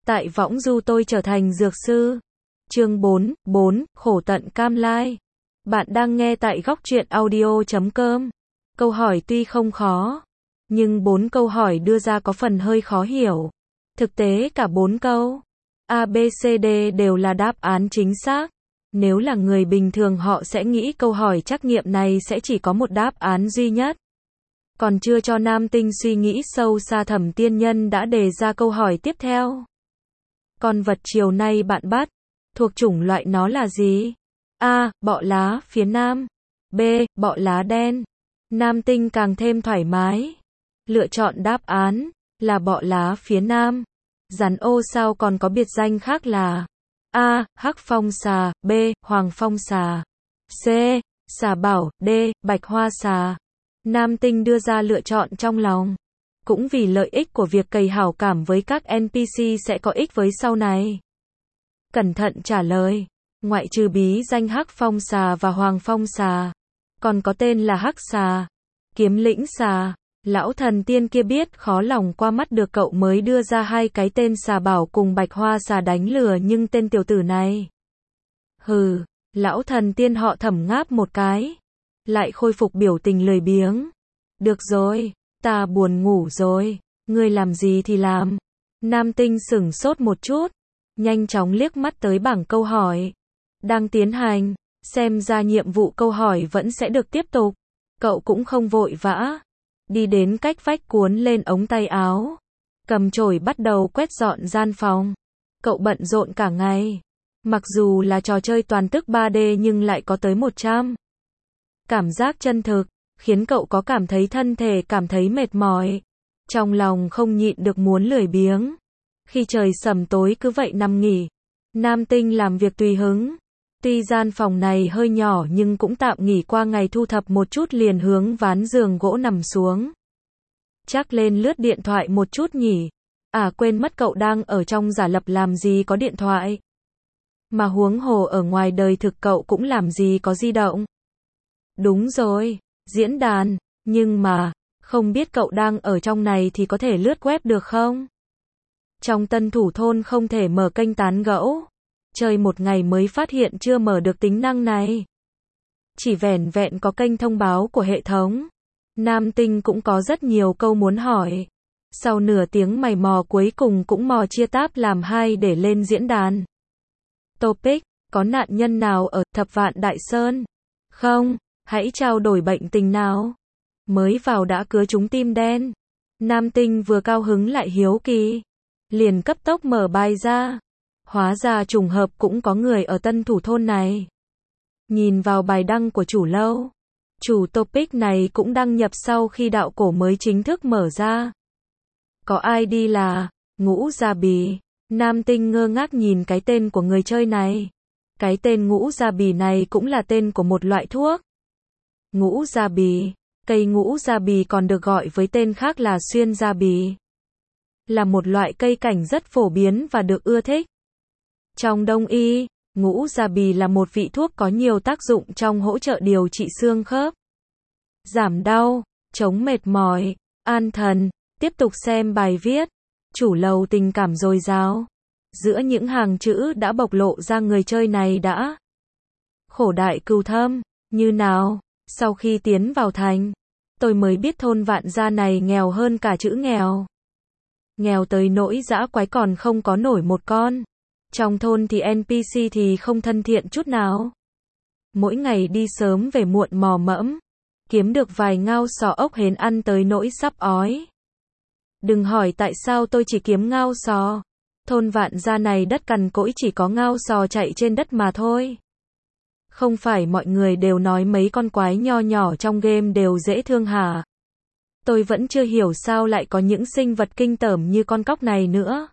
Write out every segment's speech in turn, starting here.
Tại võng du tôi trở thành dược sư. Chương 4, khổ tận cam lai. Bạn đang nghe tại góc truyện audio.com. Câu hỏi tuy không khó, nhưng 4 câu hỏi đưa ra có phần hơi khó hiểu. Thực tế cả 4 câu A, B, C, D đều là đáp án chính xác. Nếu là người bình thường họ sẽ nghĩ câu hỏi trắc nghiệm này sẽ chỉ có một đáp án duy nhất. Còn chưa cho nam tinh suy nghĩ sâu xa, Thẩm Tiên Nhân đã đề ra câu hỏi tiếp theo. Con vật chiều nay bạn bắt, thuộc chủng loại nó là gì? A. Bọ lá phía nam. B. Bọ lá đen. Nam tinh càng thêm thoải mái, lựa chọn đáp án là bọ lá phía nam. Rắn ô sao còn có biệt danh khác là A. Hắc phong xà. B. Hoàng phong xà. C. Xà bảo. D. Bạch hoa xà. Nam tinh đưa ra lựa chọn trong lòng. Cũng vì lợi ích của việc cày hảo cảm với các NPC sẽ có ích với sau này. Cẩn thận trả lời. Ngoại trừ bí danh Hắc phong xà và Hoàng phong xà, còn có tên là Hắc xà, Kiếm lĩnh xà. Lão thần tiên kia biết khó lòng qua mắt được cậu mới đưa ra hai cái tên xà bảo cùng bạch hoa xà đánh lừa, nhưng tên tiểu tử này. Hừ, lão thần tiên họ Thẩm ngáp một cái, lại khôi phục biểu tình lười biếng. Được rồi, ta buồn ngủ rồi, ngươi làm gì thì làm. Nam tinh sửng sốt một chút, nhanh chóng liếc mắt tới bảng câu hỏi đang tiến hành, xem ra nhiệm vụ câu hỏi vẫn sẽ được tiếp tục. Cậu cũng không vội vã, đi đến cách vách cuốn lên ống tay áo, cầm chổi bắt đầu quét dọn gian phòng. Cậu bận rộn cả ngày, mặc dù là trò chơi toàn tức 3D nhưng lại có tới 100. Cảm giác chân thực, khiến cậu có cảm thấy thân thể cảm thấy mệt mỏi. Trong lòng không nhịn được muốn lười biếng. Khi trời sầm tối cứ vậy nằm nghỉ. Nam tinh làm việc tùy hứng. Tuy gian phòng này hơi nhỏ nhưng cũng tạm nghỉ qua ngày, thu thập một chút liền hướng ván giường gỗ nằm xuống. Chắc lên lướt điện thoại một chút nhỉ. À quên mất cậu đang ở trong giả lập làm gì có điện thoại. Mà huống hồ ở ngoài đời thực cậu cũng làm gì có di động. Đúng rồi, diễn đàn. Nhưng mà, không biết cậu đang ở trong này thì có thể lướt web được không? Trong Tân Thủ Thôn không thể mở kênh tán gẫu. Chơi một ngày mới phát hiện chưa mở được tính năng này. Chỉ vẻn vẹn có kênh thông báo của hệ thống. Nam tinh cũng có rất nhiều câu muốn hỏi. Sau nửa tiếng mày mò cuối cùng cũng mò chia tab làm hai để lên diễn đàn. Topic: có nạn nhân nào ở Thập Vạn Đại Sơn? Không, hãy trao đổi bệnh tình nào. Mới vào đã cứa trúng tim đen. Nam tinh vừa cao hứng lại hiếu kỳ, liền cấp tốc mở bài ra. Hóa ra trùng hợp cũng có người ở Tân Thủ Thôn này. Nhìn vào bài đăng của chủ lâu, chủ topic này cũng đăng nhập sau khi đạo cổ mới chính thức mở ra. Có ID là Ngũ Gia Bì. Nam tinh ngơ ngác nhìn cái tên của người chơi này. Cái tên Ngũ Gia Bì này cũng là tên của một loại thuốc. Ngũ Gia Bì. Cây ngũ gia bì còn được gọi với tên khác là xuyên gia bì. Là một loại cây cảnh rất phổ biến và được ưa thích. Trong Đông y, ngũ gia bì là một vị thuốc có nhiều tác dụng trong hỗ trợ điều trị xương khớp, giảm đau, chống mệt mỏi, an thần. Tiếp tục xem bài viết. Chủ lầu tình cảm dồi dào. Giữa những hàng chữ đã bộc lộ ra người chơi này đã khổ đại cừu thâm như nào. Sau khi tiến vào thành, tôi mới biết thôn Vạn Gia này nghèo hơn cả chữ nghèo. Nghèo tới nỗi dã quái còn không có nổi một con. Trong thôn thì NPC thì không thân thiện chút nào. Mỗi ngày đi sớm về muộn mò mẫm, kiếm được vài ngao sò ốc hến ăn tới nỗi sắp ói. Đừng hỏi tại sao tôi chỉ kiếm ngao sò. Thôn Vạn Gia này đất cằn cỗi chỉ có ngao sò chạy trên đất mà thôi. Không phải mọi người đều nói mấy con quái nho nhỏ trong game đều dễ thương hả? Tôi vẫn chưa hiểu sao lại có những sinh vật kinh tởm như con cóc này nữa.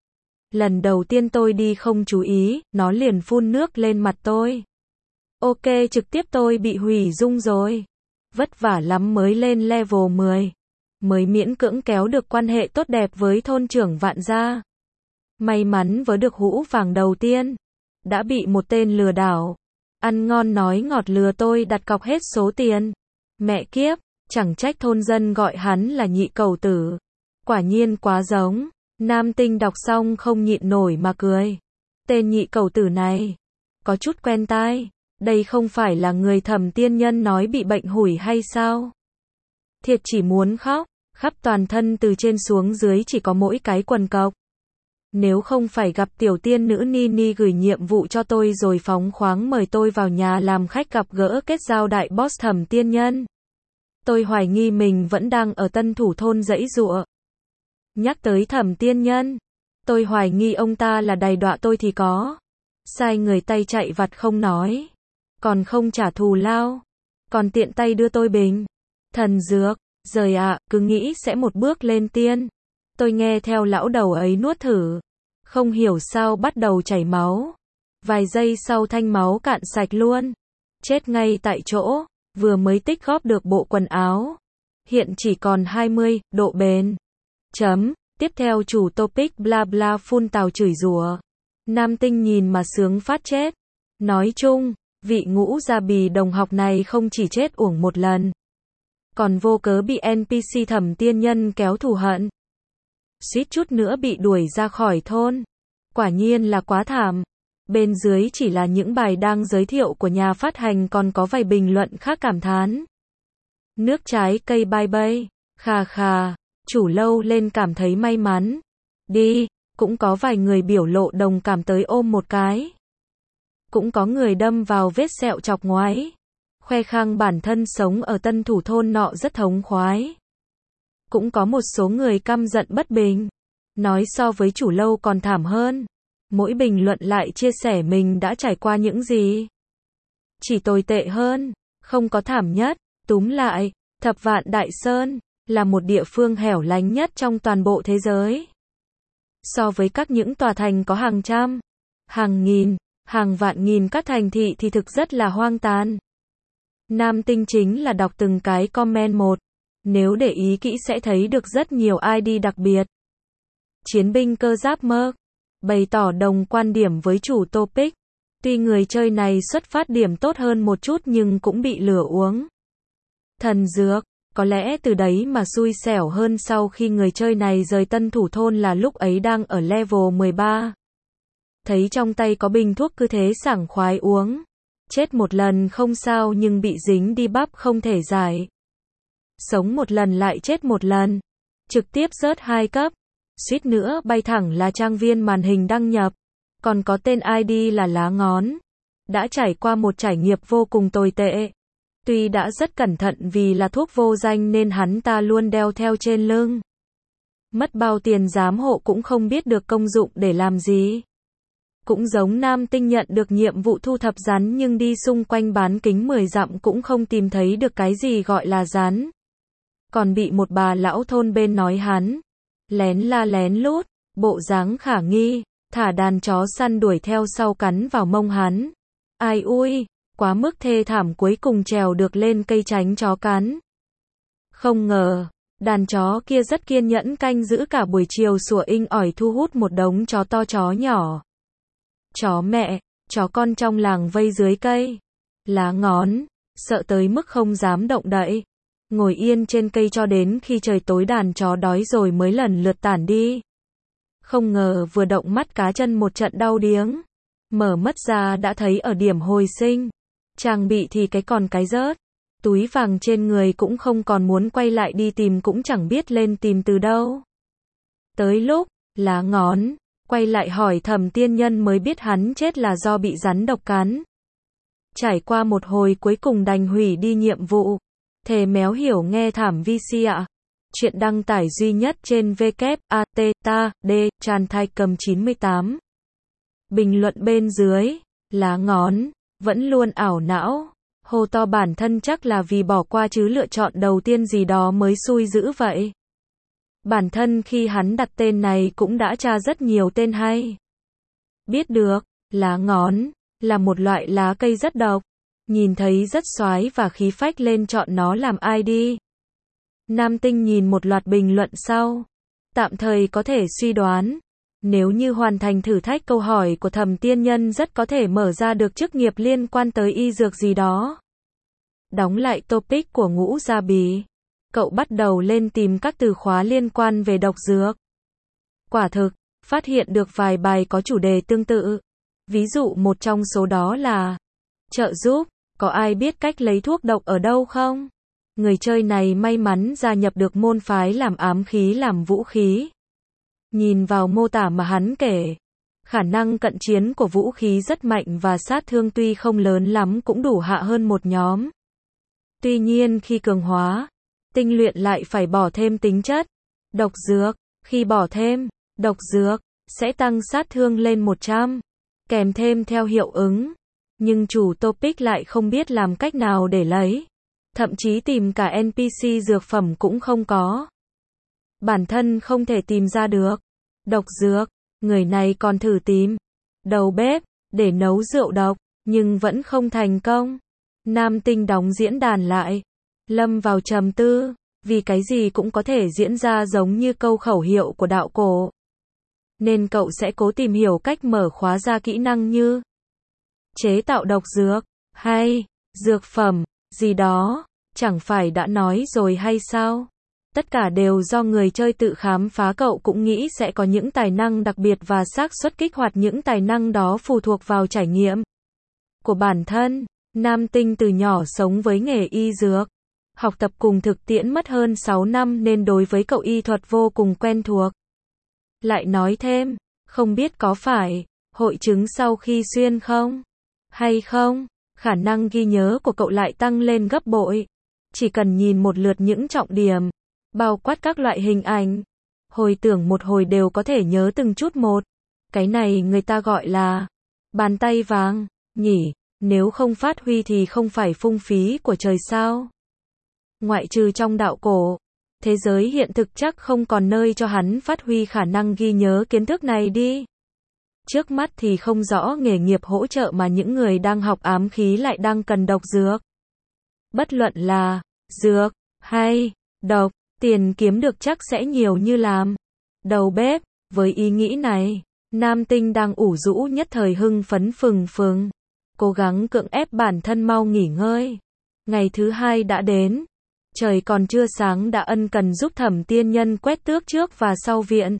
Lần đầu tiên tôi đi không chú ý, nó liền phun nước lên mặt tôi. Ok, trực tiếp tôi bị hủy dung rồi. Vất vả lắm mới lên level 10. Mới miễn cưỡng kéo được quan hệ tốt đẹp với thôn trưởng Vạn Gia. May mắn với được hũ vàng đầu tiên. Đã bị một tên lừa đảo ăn ngon nói ngọt lừa tôi đặt cọc hết số tiền. Mẹ kiếp, chẳng trách thôn dân gọi hắn là nhị cẩu tử. Quả nhiên quá giống. Nam Tinh đọc xong không nhịn nổi mà cười. Tên nhị cẩu tử này, có chút quen tai. Đây không phải là người Thẩm tiên nhân nói bị bệnh hủi hay sao? Thiệt chỉ muốn khóc, khắp toàn thân từ trên xuống dưới chỉ có mỗi cái quần cộc. Nếu không phải gặp tiểu tiên nữ Nini gửi nhiệm vụ cho tôi rồi phóng khoáng mời tôi vào nhà làm khách gặp gỡ kết giao đại boss Thẩm tiên nhân, tôi hoài nghi mình vẫn đang ở Tân Thủ thôn giãy giụa. Nhắc tới Thẩm tiên nhân, tôi hoài nghi ông ta là đày đọa tôi thì có. Sai người tay chạy vặt không nói, còn không trả thù lao, còn tiện tay đưa tôi bình thần dược. Giời ạ, cứ nghĩ sẽ một bước lên tiên. Tôi nghe theo lão đầu ấy nuốt thử. Không hiểu sao bắt đầu chảy máu. Vài giây sau thanh máu cạn sạch luôn. Chết ngay tại chỗ. Vừa mới tích góp được bộ quần áo. Hiện chỉ còn 20 độ bền. Tiếp theo chủ topic bla bla phun tào chửi rủa. Nam Tinh nhìn mà sướng phát chết. Nói chung, vị ngũ gia bì đồng học này không chỉ chết uổng một lần, còn vô cớ bị NPC Thẩm tiên nhân kéo thù hận. Suýt chút nữa bị đuổi ra khỏi thôn. Quả nhiên là quá thảm. Bên dưới chỉ là những bài đang giới thiệu của nhà phát hành, còn có vài bình luận khác cảm thán. Nước trái cây bai bay. Khà khà. Chủ lâu lên cảm thấy may mắn. Đi. Cũng có vài người biểu lộ đồng cảm tới ôm một cái. Cũng có người đâm vào vết sẹo chọc ngoáy. Khoe khang bản thân sống ở Tân Thủ thôn nọ rất thống khoái. Cũng có một số người căm giận bất bình. Nói so với chủ lâu còn thảm hơn. Mỗi bình luận lại chia sẻ mình đã trải qua những gì. Chỉ tồi tệ hơn. Không có thảm nhất. Túm lại, Thập Vạn Đại Sơn là một địa phương hẻo lánh nhất trong toàn bộ thế giới. So với các những tòa thành có hàng trăm, hàng nghìn, hàng vạn nghìn các thành thị thì thực rất là hoang tàn. Nam Tinh chính là đọc từng cái comment một. Nếu để ý kỹ sẽ thấy được rất nhiều ID đặc biệt. Chiến binh cơ giáp Merc bày tỏ đồng quan điểm với chủ topic. Tuy người chơi này xuất phát điểm tốt hơn một chút nhưng cũng bị lửa uống thần dược. Có lẽ từ đấy mà xui xẻo hơn sau khi người chơi này rời Tân Thủ thôn là lúc ấy đang ở level 13. Thấy trong tay có bình thuốc cứ thế sảng khoái uống. Chết một lần không sao nhưng bị dính debuff không thể giải. Sống một lần lại chết một lần. Trực tiếp rớt 2 cấp. Suýt nữa bay thẳng là trang viên màn hình đăng nhập. Còn có tên ID là Lá Ngón. Đã trải qua một trải nghiệm vô cùng tồi tệ. Tuy đã rất cẩn thận vì là thuốc vô danh nên hắn ta luôn đeo theo trên lưng. Mất bao tiền giám hộ cũng không biết được công dụng để làm gì. Cũng giống Nam Tinh nhận được nhiệm vụ thu thập rắn nhưng đi xung quanh bán kính 10 dặm cũng không tìm thấy được cái gì gọi là rắn. Còn bị một bà lão thôn bên nói hắn lén la lén lút, bộ dáng khả nghi, thả đàn chó săn đuổi theo sau cắn vào mông hắn. Ai ui, quá mức thê thảm, cuối cùng trèo được lên cây tránh chó cắn. Không ngờ, đàn chó kia rất kiên nhẫn canh giữ cả buổi chiều sủa inh ỏi thu hút một đống chó to chó nhỏ. Chó mẹ, chó con trong làng vây dưới cây Lá Ngón, sợ tới mức không dám động đậy. Ngồi yên trên cây cho đến khi trời tối đàn chó đói rồi mới lần lượt tản đi. Không ngờ vừa động mắt cá chân một trận đau điếng. Mở mắt ra đã thấy ở điểm hồi sinh. Trang bị thì cái còn cái rớt. Túi vàng trên người cũng không còn, muốn quay lại đi tìm cũng chẳng biết lên tìm từ đâu. Tới lúc, Lá Ngón quay lại hỏi Thẩm tiên nhân mới biết hắn chết là do bị rắn độc cắn. Trải qua một hồi cuối cùng đành hủy đi nhiệm vụ. Thề méo hiểu nghe thảm VC ạ. Chuyện đăng tải duy nhất trên WATTD, Tràn Thai Cầm 98. Bình luận bên dưới, Lá Ngón vẫn luôn ảo não, hô to bản thân chắc là vì bỏ qua chứ lựa chọn đầu tiên gì đó mới xui dữ vậy. Bản thân khi hắn đặt tên này cũng đã tra rất nhiều tên hay. Biết được, Lá Ngón là một loại lá cây rất độc, nhìn thấy rất xoái và khí phách lên chọn nó làm ID. Nam Tinh nhìn một loạt bình luận sau, tạm thời có thể suy đoán, nếu như hoàn thành thử thách câu hỏi của Thẩm tiên nhân rất có thể mở ra được chức nghiệp liên quan tới y dược gì đó. Đóng lại topic của Ngũ Gia Bì, cậu bắt đầu lên tìm các từ khóa liên quan về độc dược. Quả thực, phát hiện được vài bài có chủ đề tương tự. Ví dụ một trong số đó là trợ giúp, có ai biết cách lấy thuốc độc ở đâu không? Người chơi này may mắn gia nhập được môn phái làm ám khí làm vũ khí. Nhìn vào mô tả mà hắn kể, khả năng cận chiến của vũ khí rất mạnh và sát thương tuy không lớn lắm cũng đủ hạ hơn một nhóm. Tuy nhiên khi cường hóa, tinh luyện lại phải bỏ thêm tính chất độc dược, khi bỏ thêm độc dược sẽ tăng sát thương lên 100, kèm thêm theo hiệu ứng. Nhưng chủ topic lại không biết làm cách nào để lấy, thậm chí tìm cả NPC dược phẩm cũng không có. Bản thân không thể tìm ra được độc dược, người này còn thử tìm đầu bếp để nấu rượu độc, nhưng vẫn không thành công. Nam Tinh đóng diễn đàn lại, lâm vào trầm tư, vì cái gì cũng có thể diễn ra giống như câu khẩu hiệu của đạo cổ. Nên cậu sẽ cố tìm hiểu cách mở khóa ra kỹ năng như chế tạo độc dược, hay dược phẩm, gì đó, chẳng phải đã nói rồi hay sao? Tất cả đều do người chơi tự khám phá, cậu cũng nghĩ sẽ có những tài năng đặc biệt và xác suất kích hoạt những tài năng đó phụ thuộc vào trải nghiệm của bản thân. Nam Tinh từ nhỏ sống với nghề y dược, học tập cùng thực tiễn mất hơn 6 năm nên đối với cậu y thuật vô cùng quen thuộc. Lại nói thêm, không biết có phải hội chứng sau khi xuyên không? Hay không? Khả năng ghi nhớ của cậu lại tăng lên gấp bội. Chỉ cần nhìn một lượt những trọng điểm, bao quát các loại hình ảnh, hồi tưởng một hồi đều có thể nhớ từng chút một. Cái này người ta gọi là bàn tay vàng, nhỉ? Nếu không phát huy thì không phải phung phí của trời sao? Ngoại trừ trong đạo cổ, thế giới hiện thực chắc không còn nơi cho hắn phát huy khả năng ghi nhớ kiến thức này đi. Trước mắt thì không rõ nghề nghiệp hỗ trợ mà những người đang học ám khí lại đang cần độc dược. Bất luận là dược hay độc, tiền kiếm được chắc sẽ nhiều như làm đầu bếp. Với ý nghĩ này, Nam Tinh đang ủ rũ nhất thời hưng phấn phừng phừng, cố gắng cưỡng ép bản thân mau nghỉ ngơi. Ngày thứ hai đã đến, trời còn chưa sáng đã ân cần giúp Thẩm tiên nhân quét tước trước và sau viện.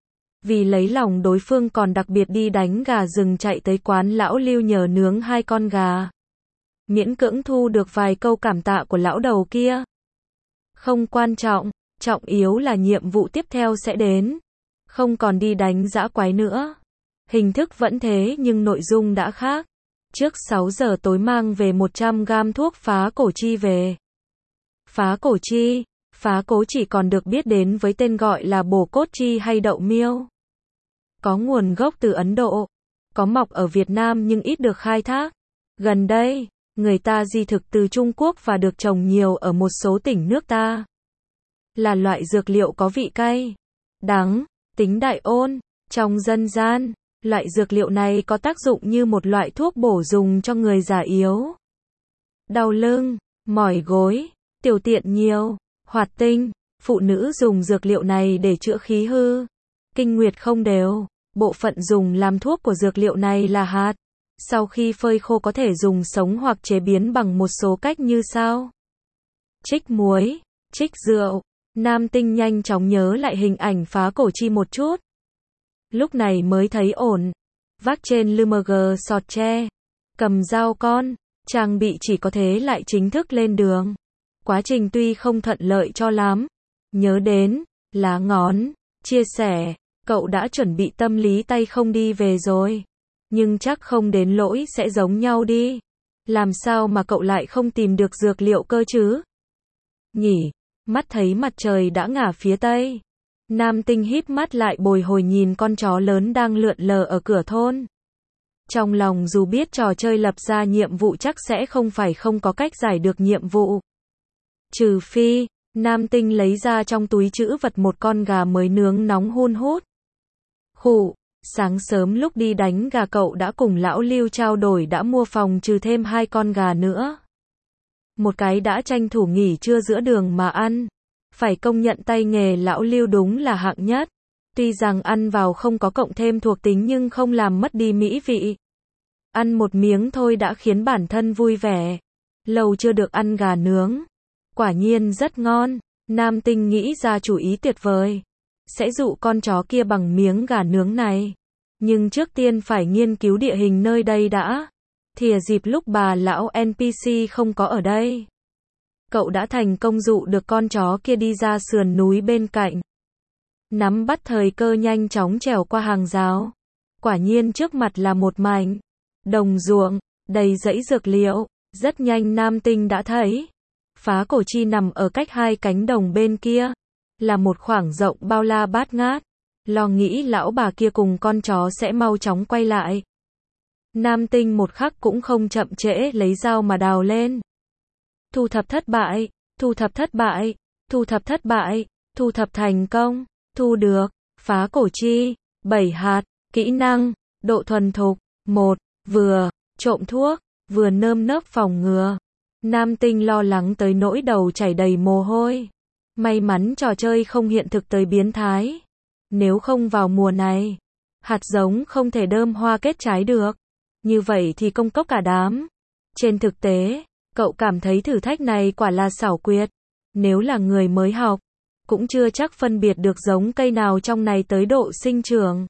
Vì lấy lòng đối phương còn đặc biệt đi đánh gà rừng chạy tới quán lão Lưu nhờ nướng 2 con gà. Miễn cưỡng thu được vài câu cảm tạ của lão đầu kia. Không quan trọng, trọng yếu là nhiệm vụ tiếp theo sẽ đến. Không còn đi đánh dã quái nữa. Hình thức vẫn thế nhưng nội dung đã khác. Trước 6 giờ tối mang về 100 gam thuốc phá cổ chi về. Phá cổ chi, phá cố chỉ còn được biết đến với tên gọi là bổ cốt chi hay đậu miêu. Có nguồn gốc từ Ấn Độ, có mọc ở Việt Nam nhưng ít được khai thác. Gần đây, người ta di thực từ Trung Quốc và được trồng nhiều ở một số tỉnh nước ta. Là loại dược liệu có vị cay, đắng, tính đại ôn. Trong dân gian, loại dược liệu này có tác dụng như một loại thuốc bổ dùng cho người già yếu. Đau lưng, mỏi gối, tiểu tiện nhiều, hoạt tinh, phụ nữ dùng dược liệu này để chữa khí hư, kinh nguyệt không đều. Bộ phận dùng làm thuốc của dược liệu này là hạt. Sau khi phơi khô có thể dùng sống hoặc chế biến bằng một số cách như sau. Trích muối, trích rượu. Nam Tinh nhanh chóng nhớ lại hình ảnh phá cổ chi một chút. Lúc này mới thấy ổn. Vác trên lưng sọt tre, cầm dao con, trang bị chỉ có thế lại chính thức lên đường. Quá trình tuy không thuận lợi cho lắm. Nhớ đến lá ngón, chia sẻ, cậu đã chuẩn bị tâm lý tay không đi về rồi. Nhưng chắc không đến lỗi sẽ giống nhau đi. Làm sao mà cậu lại không tìm được dược liệu cơ chứ? Nhỉ, mắt thấy mặt trời đã ngả phía tây. Nam Tinh híp mắt lại bồi hồi nhìn con chó lớn đang lượn lờ ở cửa thôn. Trong lòng dù biết trò chơi lập ra nhiệm vụ chắc sẽ không phải không có cách giải được nhiệm vụ. Trừ phi, Nam Tinh lấy ra trong túi trữ vật một con gà mới nướng nóng hun hút. Khụ, sáng sớm lúc đi đánh gà cậu đã cùng lão Lưu trao đổi đã mua phòng trừ thêm 2 con gà nữa. Một cái đã tranh thủ nghỉ trưa giữa đường mà ăn. Phải công nhận tay nghề lão Lưu đúng là hạng nhất. Tuy rằng ăn vào không có cộng thêm thuộc tính nhưng không làm mất đi mỹ vị. Ăn một miếng thôi đã khiến bản thân vui vẻ. Lâu chưa được ăn gà nướng. Quả nhiên rất ngon. Nam Tinh nghĩ ra chủ ý tuyệt vời. sẽ dụ con chó kia bằng miếng gà nướng này. Nhưng trước tiên phải nghiên cứu địa hình nơi đây đã. Thìa dịp lúc bà lão NPC không có ở đây, cậu đã thành công dụ được con chó kia đi ra sườn núi bên cạnh. Nắm bắt thời cơ nhanh chóng trèo qua hàng rào. Quả nhiên trước mặt là một mảnh đồng ruộng, đầy rẫy dược liệu. Rất nhanh Nam Tinh đã thấy Phá Cổ Chi nằm ở cách hai cánh đồng bên kia, là một khoảng rộng bao la bát ngát. Lo nghĩ lão bà kia cùng con chó sẽ mau chóng quay lại. Nam Tinh một khắc cũng không chậm trễ, lấy dao mà đào lên. Thu thập thất bại, thu thập thất bại, thu thập thất bại, thu thập thành công, thu được Phá Cổ Chi, 7 hạt, kỹ năng, độ thuần thục, 1, vừa trộm thuốc, vừa nơm nớp phòng ngừa. Nam Tinh lo lắng tới nỗi đầu chảy đầy mồ hôi. May mắn trò chơi không hiện thực tới biến thái. Nếu không vào mùa này, hạt giống không thể đơm hoa kết trái được. Như vậy thì công cốc cả đám. Trên thực tế, cậu cảm thấy thử thách này quả là xảo quyệt. Nếu là người mới học, cũng chưa chắc phân biệt được giống cây nào trong này tới độ sinh trưởng.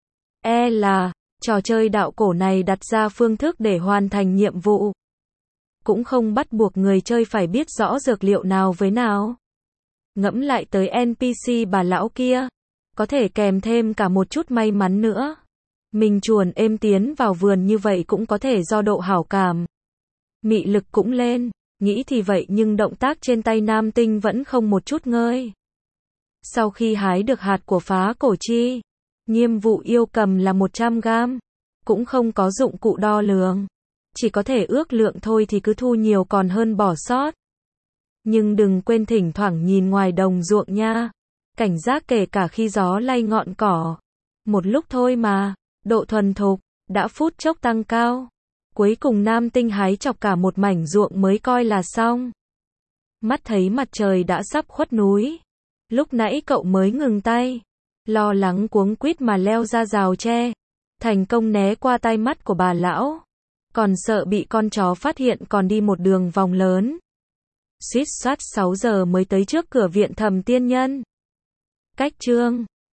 Là, trò chơi đạo cổ này đặt ra phương thức để hoàn thành nhiệm vụ. Cũng không bắt buộc người chơi phải biết rõ dược liệu nào với nào. Ngẫm lại tới NPC bà lão kia, có thể kèm thêm cả một chút may mắn nữa. Mình chuồn êm tiến vào vườn như vậy cũng có thể do độ hảo cảm. Mị lực cũng lên, nghĩ thì vậy nhưng động tác trên tay Nam Tinh vẫn không một chút ngơi. Sau khi hái được hạt của Phá Cổ Chi, nhiệm vụ yêu cầm là 100 gram, cũng không có dụng cụ đo lường. Chỉ có thể ước lượng thôi thì cứ thu nhiều còn hơn bỏ sót. Nhưng đừng quên thỉnh thoảng nhìn ngoài đồng ruộng nha. Cảnh giác kể cả khi gió lay ngọn cỏ. Một lúc thôi mà, độ thuần thục đã phút chốc tăng cao. Cuối cùng Nam Tinh hái chọc cả một mảnh ruộng mới coi là xong. Mắt thấy mặt trời đã sắp khuất núi. Lúc nãy cậu mới ngừng tay. Lo lắng cuống quýt mà leo ra rào tre. Thành công né qua tai mắt của bà lão. Còn sợ bị con chó phát hiện còn đi một đường vòng lớn. Suýt soát 6 giờ mới tới trước cửa viện Thẩm Tiên Nhân. Cách chương